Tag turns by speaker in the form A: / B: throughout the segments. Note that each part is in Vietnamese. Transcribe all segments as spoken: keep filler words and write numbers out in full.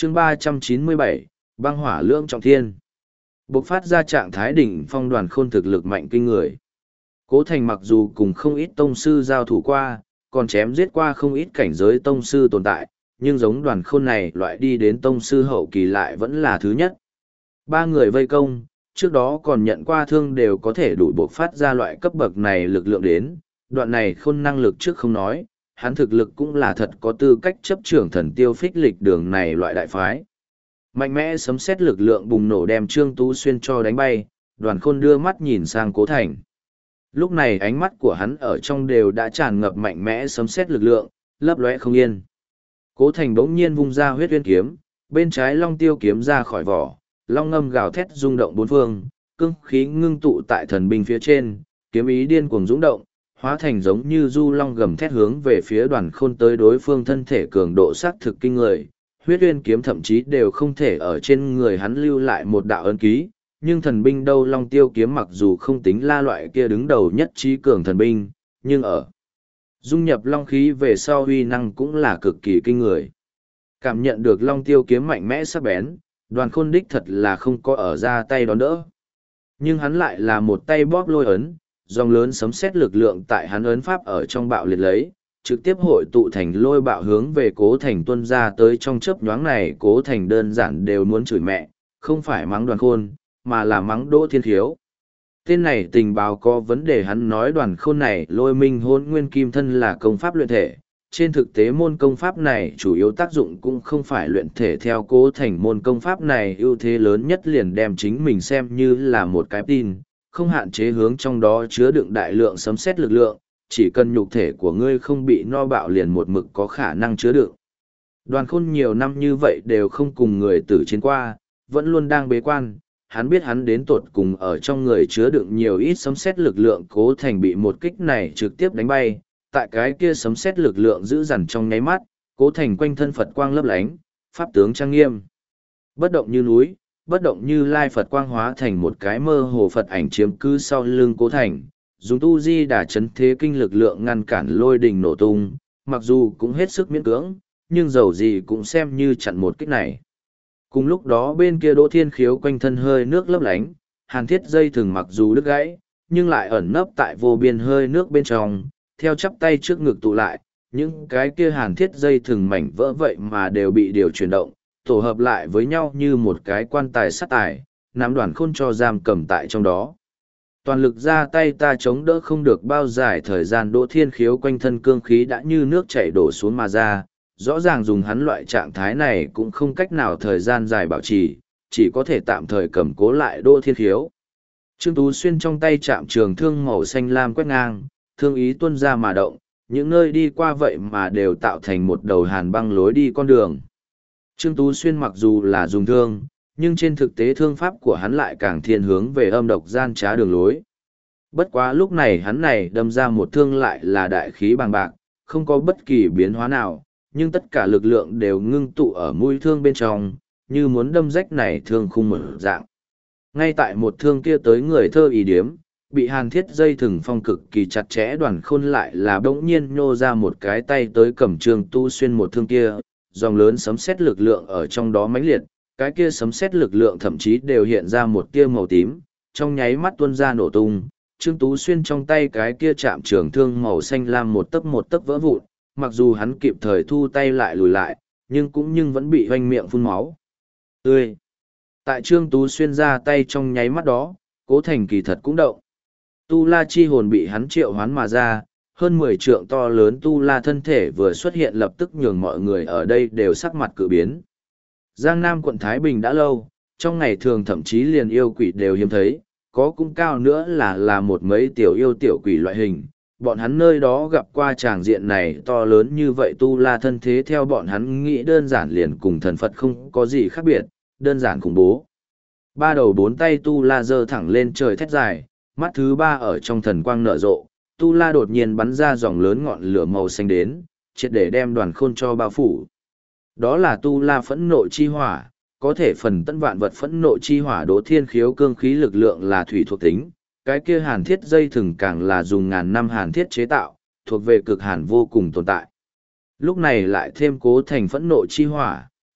A: chương ba trăm chín mươi bảy, băng hỏa lưỡng trọng thiên. Bộc phát ra trạng thái đỉnh phong Đoàn Khôn thực lực mạnh kinh người. Cố Thành mặc dù cùng không ít tông sư giao thủ qua, còn chém giết qua không ít cảnh giới tông sư tồn tại, nhưng giống Đoàn Khôn này loại đi đến tông sư hậu kỳ lại vẫn là thứ nhất. Ba người vây công, trước đó còn nhận qua thương đều có thể đủ bộc phát ra loại cấp bậc này lực lượng đến, đoạn này Khôn năng lực trước không nói, hắn thực lực cũng là thật có tư cách chấp trưởng Thần Tiêu Phích Lịch đường này loại đại phái. Mạnh mẽ sấm sét lực lượng bùng nổ đem Trương Tú Xuyên cho đánh bay, Đoàn Khôn đưa mắt nhìn sang Cố Thành. Lúc này ánh mắt của hắn ở trong đều đã tràn ngập mạnh mẽ sấm sét lực lượng, lấp lóe không yên. Cố Thành bỗng nhiên vung ra huyết uyên kiếm, bên trái long tiêu kiếm ra khỏi vỏ, long ngâm gào thét rung động bốn phương, cương khí ngưng tụ tại thần binh phía trên, kiếm ý điên cuồng dũng động, hóa thành giống như du long gầm thét hướng về phía Đoàn Khôn tới đối phương thân thể cường độ sát thực kinh người. Huyết uyên kiếm thậm chí đều không thể ở trên người hắn lưu lại một đạo ấn ký, nhưng thần binh đâu long tiêu kiếm mặc dù không tính la loại kia đứng đầu nhất trí cường thần binh, nhưng ở dung nhập long khí về sau huy năng cũng là cực kỳ kinh người. Cảm nhận được long tiêu kiếm mạnh mẽ sắc bén, Đoàn Khôn đích thật là không có ở ra tay đón đỡ. Nhưng hắn lại là một tay bóp lôi ấn, dòng lớn sấm sét lực lượng tại hắn ấn pháp ở trong bạo liệt lấy, trực tiếp hội tụ thành lôi bạo hướng về Cố Thành tuân ra tới trong chớp nhoáng này. Cố Thành đơn giản đều muốn chửi mẹ, không phải mắng Đoàn Khôn, mà là mắng Đỗ Thiên Khiếu. Tên này tình báo có vấn đề, hắn nói Đoàn Khôn này lôi minh hôn nguyên kim thân là công pháp luyện thể. Trên thực tế môn công pháp này chủ yếu tác dụng cũng không phải luyện thể, theo Cố Thành môn công pháp này ưu thế lớn nhất liền đem chính mình xem như là một cái tin, không hạn chế hướng trong đó chứa đựng đại lượng sấm sét lực lượng, chỉ cần nhục thể của ngươi không bị no bạo liền một mực có khả năng chứa đựng. Đoàn Khôn nhiều năm như vậy đều không cùng người tử chiến qua, vẫn luôn đang bế quan, hắn biết hắn đến tột cùng ở trong người chứa đựng nhiều ít sấm sét lực lượng. Cố Thành bị một kích này trực tiếp đánh bay, tại cái kia sấm sét lực lượng giữ dằn trong nháy mắt, Cố Thành quanh thân Phật quang lấp lánh, pháp tướng trang nghiêm. Bất động như núi, bất động như lai Phật quang hóa thành một cái mơ hồ Phật ảnh chiếm cứ sau lưng Cố Thành, dùng tu di đà chấn thế kinh lực lượng ngăn cản lôi đình nổ tung, mặc dù cũng hết sức miễn cưỡng, nhưng dầu gì cũng xem như chặn một kích này. Cùng lúc đó bên kia Đỗ Thiên Khiếu quanh thân hơi nước lấp lánh, hàn thiết dây thừng mặc dù đứt gãy, nhưng lại ẩn nấp tại vô biên hơi nước bên trong, theo chắp tay trước ngực tụ lại, những cái kia hàn thiết dây thừng mảnh vỡ vậy mà đều bị điều chuyển động, tổ hợp lại với nhau như một cái quan tài sắt tài, nắm Đoàn Khôn cho giam cầm tại trong đó. Toàn lực ra tay ta chống đỡ không được bao dài thời gian. Đỗ Thiên Khiếu quanh thân cương khí đã như nước chảy đổ xuống mà ra, rõ ràng dùng hắn loại trạng thái này cũng không cách nào thời gian dài bảo trì, chỉ có thể tạm thời cầm cố lại Đỗ Thiên Khiếu. Trương Tú Xuyên trong tay chạm trường thương màu xanh lam quét ngang, thương ý tuôn ra mà động, những nơi đi qua vậy mà đều tạo thành một đầu hàn băng lối đi con đường. Trương Tú Xuyên mặc dù là dùng thương, nhưng trên thực tế thương pháp của hắn lại càng thiên hướng về âm độc gian trá đường lối. Bất quá lúc này hắn này đâm ra một thương lại là đại khí bằng bạc, không có bất kỳ biến hóa nào, nhưng tất cả lực lượng đều ngưng tụ ở mũi thương bên trong, như muốn đâm rách này thương khung mở dạng. Ngay tại một thương kia tới người thơ ý điếm, bị hàn thiết dây thừng phong cực kỳ chặt chẽ. Đoàn Khôn lại là bỗng nhiên nhô ra một cái tay tới cầm Trương Tu Xuyên một thương kia, dòng lớn sấm sét lực lượng ở trong đó mãnh liệt, cái kia sấm sét lực lượng thậm chí đều hiện ra một tia màu tím, trong nháy mắt tuôn ra nổ tung. Trương Tú Xuyên trong tay cái kia chạm trường thương màu xanh lam một tấc một tấc vỡ vụn, mặc dù hắn kịp thời thu tay lại lùi lại, nhưng cũng nhưng vẫn bị hoanh miệng phun máu tươi. Tại Trương Tú Xuyên ra tay trong nháy mắt đó, Cố Thành kỳ thật cũng động. Tu La chi hồn bị hắn triệu hoán mà ra, hơn mười trượng to lớn Tu La thân thể vừa xuất hiện lập tức nhường mọi người ở đây đều sắc mặt cự biến. Giang Nam quận Thái Bình đã lâu, trong ngày thường thậm chí liền yêu quỷ đều hiếm thấy, có cũng cao nữa là là một mấy tiểu yêu tiểu quỷ loại hình. Bọn hắn nơi đó gặp qua tràng diện này to lớn như vậy Tu La thân thế theo bọn hắn nghĩ đơn giản liền cùng thần Phật không có gì khác biệt, đơn giản khủng bố. Ba đầu bốn tay Tu La giơ thẳng lên trời thét dài, mắt thứ ba ở trong thần quang nở rộ, Tu La đột nhiên bắn ra dòng lớn ngọn lửa màu xanh đến, triệt để đem Đoàn Khôn cho bao phủ. Đó là Tu La phẫn nộ chi hỏa, có thể phần tân vạn vật phẫn nộ chi hỏa. Đỗ Thiên Khiếu cương khí lực lượng là thủy thuộc tính, cái kia hàn thiết dây thừng càng là dùng ngàn năm hàn thiết chế tạo, thuộc về cực hàn vô cùng tồn tại. Lúc này lại thêm Cố Thành phẫn nộ chi hỏa,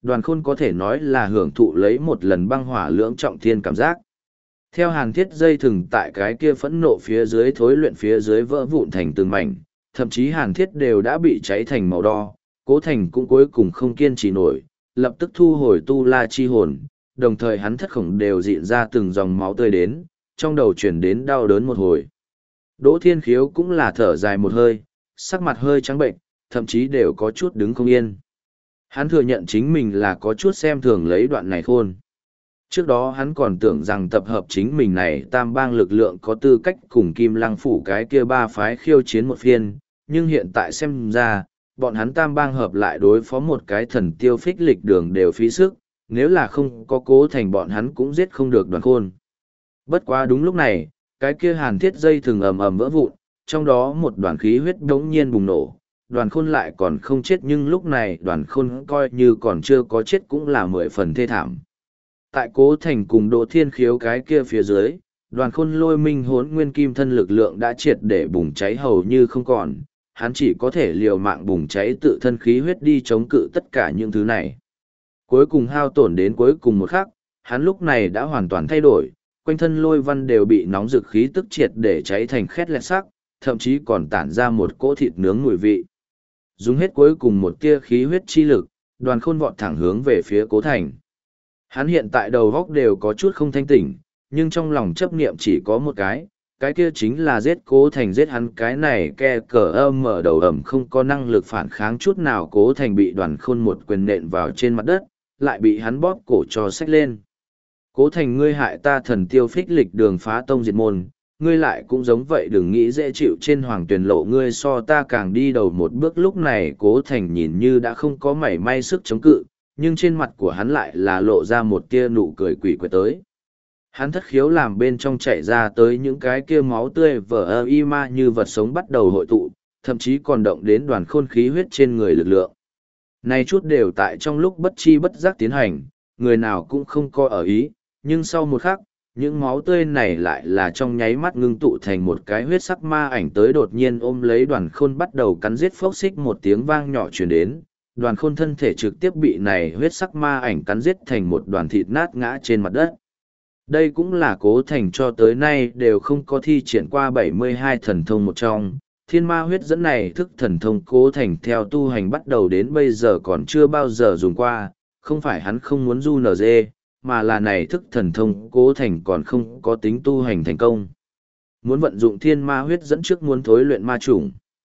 A: Đoàn khôn có thể nói là hưởng thụ lấy một lần băng hỏa lưỡng trọng thiên cảm giác. Theo hàn thiết dây thừng tại cái kia phẫn nộ phía dưới thối luyện phía dưới vỡ vụn thành từng mảnh, thậm chí hàn thiết đều đã bị cháy thành màu đo, Cố Thành cũng cuối cùng không kiên trì nổi, lập tức thu hồi tu la chi hồn, đồng thời hắn thất khổng đều dịn ra từng dòng máu tươi đến, trong đầu chuyển đến đau đớn một hồi. Đỗ Thiên Khiếu cũng là thở dài một hơi, sắc mặt hơi trắng bệnh, thậm chí đều có chút đứng không yên. Hắn thừa nhận chính mình là có chút xem thường lấy đoạn này khôn. Trước đó hắn còn tưởng rằng tập hợp chính mình này tam bang lực lượng có tư cách cùng Kim Lăng Phủ cái kia ba phái khiêu chiến một phiên, nhưng hiện tại xem ra, bọn hắn tam bang hợp lại đối phó một cái thần tiêu phích lịch đường đều phí sức, nếu là không có Cố Thành bọn hắn cũng giết không được Đoàn Khôn. Bất quá đúng lúc này, cái kia hàn thiết dây thường ầm ầm vỡ vụn, trong đó một đoàn khí huyết đống nhiên bùng nổ. Đoàn Khôn lại còn không chết nhưng lúc này Đoàn Khôn coi như còn chưa có chết cũng là mười phần thê thảm. Tại Cố Thành cùng Đỗ Thiên Khiếu cái kia phía dưới, Đoàn Khôn lôi minh hốn nguyên kim thân lực lượng đã triệt để bùng cháy hầu như không còn, hắn chỉ có thể liều mạng bùng cháy tự thân khí huyết đi chống cự tất cả những thứ này. Cuối cùng hao tổn đến cuối cùng một khắc, hắn lúc này đã hoàn toàn thay đổi, quanh thân lôi văn đều bị nóng rực khí tức triệt để cháy thành khét lẹt sắc, thậm chí còn tản ra một cỗ thịt nướng mùi vị. Dùng hết cuối cùng một tia khí huyết chi lực, Đoàn Khôn vọt thẳng hướng về phía Cố Thành. Hắn hiện tại đầu góc đều có chút không thanh tỉnh, nhưng trong lòng chấp niệm chỉ có một cái, cái kia chính là giết Cố Thành, giết hắn cái này ke cờ âm mở đầu ẩm không có năng lực phản kháng chút nào. Cố Thành bị Đoàn Khôn một quyền nện vào trên mặt đất, lại bị hắn bóp cổ cho xách lên. Cố Thành, ngươi hại ta thần tiêu phích lịch đường phá tông diệt môn, ngươi lại cũng giống vậy, đừng nghĩ dễ chịu, trên hoàng tuyển lộ ngươi so ta càng đi đầu một bước. Lúc này Cố Thành nhìn như đã không có mảy may sức chống cự, nhưng trên mặt của hắn lại là lộ ra một tia nụ cười quỷ quyệt tới. Hắn thất khiếu làm bên trong chảy ra tới những cái kia máu tươi vỡ ơ y ma như vật sống bắt đầu hội tụ, thậm chí còn động đến Đoàn Khôn khí huyết trên người lực lượng. Này chút đều tại trong lúc bất chi bất giác tiến hành, người nào cũng không coi ở ý, nhưng sau một khắc, những máu tươi này lại là trong nháy mắt ngưng tụ thành một cái huyết sắc ma ảnh tới, đột nhiên ôm lấy Đoàn Khôn bắt đầu cắn giết, phốc xích một tiếng vang nhỏ truyền đến. Đoàn Khôn thân thể trực tiếp bị này huyết sắc ma ảnh cắn giết thành một đoàn thịt nát ngã trên mặt đất. Đây cũng là Cố Thành cho tới nay đều không có thi triển qua bảy mươi hai thần thông một trong. Thiên ma huyết dẫn này thức thần thông Cố Thành theo tu hành bắt đầu đến bây giờ còn chưa bao giờ dùng qua, không phải hắn không muốn du nở dê, mà là này thức thần thông Cố Thành còn không có tính tu hành thành công. Muốn vận dụng thiên ma huyết dẫn trước muốn thối luyện ma chủng.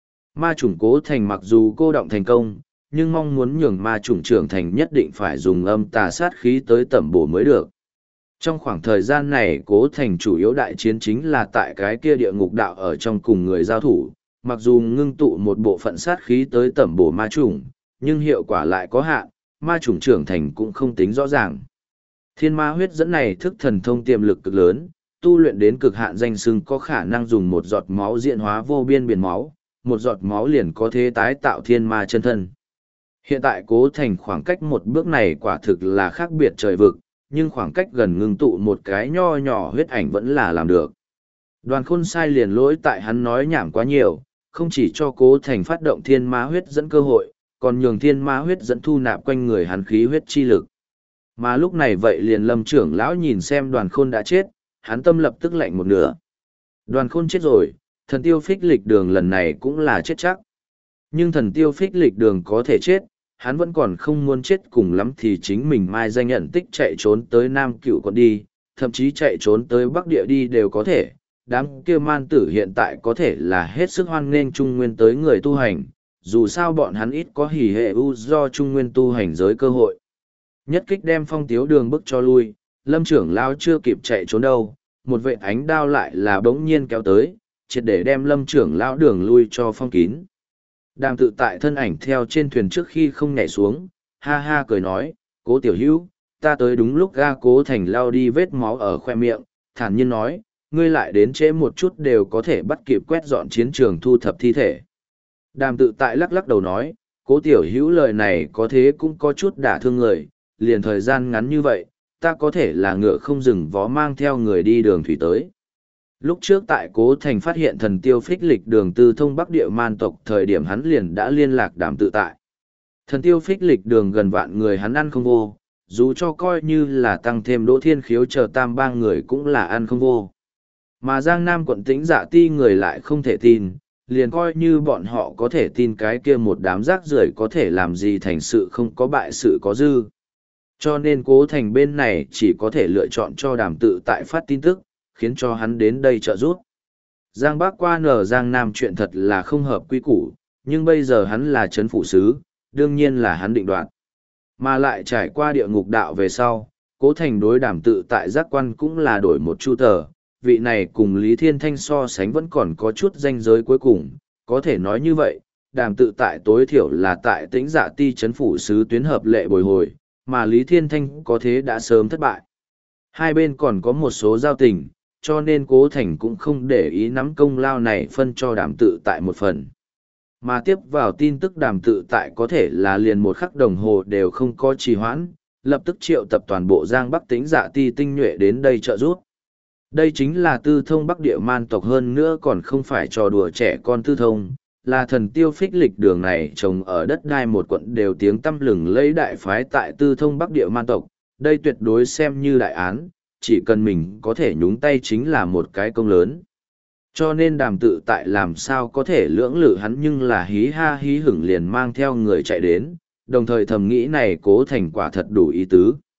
A: Ma chủng Cố Thành mặc dù cô động thành công, nhưng mong muốn nhường ma chủng trưởng thành nhất định phải dùng âm tà sát khí tới tẩm bổ mới được. Trong khoảng thời gian này Cố Thành chủ yếu đại chiến chính là tại cái kia địa ngục đạo ở trong cùng người giao thủ, mặc dù ngưng tụ một bộ phận sát khí tới tẩm bổ ma chủng, nhưng hiệu quả lại có hạn, ma chủng trưởng thành cũng không tính rõ ràng. Thiên ma huyết dẫn này thức thần thông tiềm lực cực lớn, tu luyện đến cực hạn danh xưng có khả năng dùng một giọt máu diễn hóa vô biên biển máu, một giọt máu liền có thể tái tạo thiên ma chân thân. Hiện tại Cố Thành khoảng cách một bước này quả thực là khác biệt trời vực, nhưng khoảng cách gần ngưng tụ một cái nho nhỏ huyết ảnh vẫn là làm được. Đoàn Khôn sai liền lỗi tại hắn nói nhảm quá nhiều, không chỉ cho Cố Thành phát động thiên ma huyết dẫn cơ hội, còn nhường thiên ma huyết dẫn thu nạp quanh người hắn khí huyết chi lực. Mà lúc này vậy liền Lâm trưởng lão nhìn xem Đoàn Khôn đã chết, hắn tâm lập tức lạnh một nửa. Đoàn Khôn chết rồi, thần tiêu phích lịch đường lần này cũng là chết chắc. Nhưng thần tiêu phích lịch đường có thể chết, hắn vẫn còn không muốn chết, cùng lắm thì chính mình mai danh nhận tích chạy trốn tới Nam Cựu quận đi, thậm chí chạy trốn tới Bắc Địa đi đều có thể. Đám kia man tử hiện tại có thể là hết sức hoan nghênh Trung Nguyên tới người tu hành, dù sao bọn hắn ít có hỉ hệ u do Trung Nguyên tu hành giới cơ hội. Nhất kích đem Phong Tiếu Đường bức cho lui, Lâm trưởng lão chưa kịp chạy trốn đâu, một vệ ánh đao lại là bỗng nhiên kéo tới, triệt để đem Lâm trưởng lão đường lui cho phong kín. Đàm Tự Tại thân ảnh theo trên thuyền trước khi không nhảy xuống, ha ha cười nói, Cố tiểu hữu, ta tới đúng lúc. Ga Cố Thành lao đi vết máu ở khoe miệng, thản nhiên nói, ngươi lại đến trễ một chút đều có thể bắt kịp quét dọn chiến trường thu thập thi thể. Đàm Tự Tại lắc lắc đầu nói, Cố tiểu hữu lời này có thế cũng có chút đả thương người, liền thời gian ngắn như vậy, ta có thể là ngựa không dừng vó mang theo người đi đường thủy tới. Lúc trước tại Cố Thành phát hiện thần tiêu phích lịch đường tư thông Bắc Địa man tộc thời điểm hắn liền đã liên lạc Đàm Tự Tại. Thần tiêu phích lịch đường gần vạn người hắn ăn không vô, dù cho coi như là tăng thêm Đỗ Thiên Khiếu chờ tam ba người cũng là ăn không vô. Mà Giang Nam quận Tĩnh Dạ Ti người lại không thể tin, liền coi như bọn họ có thể tin cái kia một đám rác rưởi có thể làm gì thành sự không có bại sự có dư. Cho nên Cố Thành bên này chỉ có thể lựa chọn cho Đàm Tự Tại phát tin tức, khiến cho hắn đến đây trợ giúp. Giang Bắc qua nở Giang Nam chuyện thật là không hợp quy củ, nhưng bây giờ hắn là chấn phủ sứ, đương nhiên là hắn định đoạt. Mà lại trải qua địa ngục đạo về sau, Cố Thành đối Đàm Tự Tại giác quan cũng là đổi một chu tờ, vị này cùng Lý Thiên Thanh so sánh vẫn còn có chút danh giới cuối cùng, có thể nói như vậy, Đàm Tự Tại tối thiểu là tại Tĩnh Dạ Ti chấn phủ sứ tuyến hợp lệ bồi hồi, mà Lý Thiên Thanh có thế đã sớm thất bại. Hai bên còn có một số giao tình, cho nên Cố Thành cũng không để ý nắm công lao này phân cho Đàm Tự Tại một phần. Mà tiếp vào tin tức Đàm Tự Tại có thể là liền một khắc đồng hồ đều không có trì hoãn, lập tức triệu tập toàn bộ Giang Bắc Tĩnh Dạ Ti tinh nhuệ đến đây trợ giúp. Đây chính là tư thông Bắc địa man tộc, hơn nữa còn không phải trò đùa trẻ con tư thông, là thần tiêu phích lịch đường này trồng ở đất đai một quận đều tiếng tăm lừng lấy đại phái tại tư thông Bắc địa man tộc, đây tuyệt đối xem như đại án, chỉ cần mình có thể nhúng tay chính là một cái công lớn. Cho nên Đàm Tự Tại làm sao có thể lưỡng lự hắn, nhưng là hí ha hí hửng liền mang theo người chạy đến, đồng thời thầm nghĩ này Cố Thành quả thật đủ ý tứ.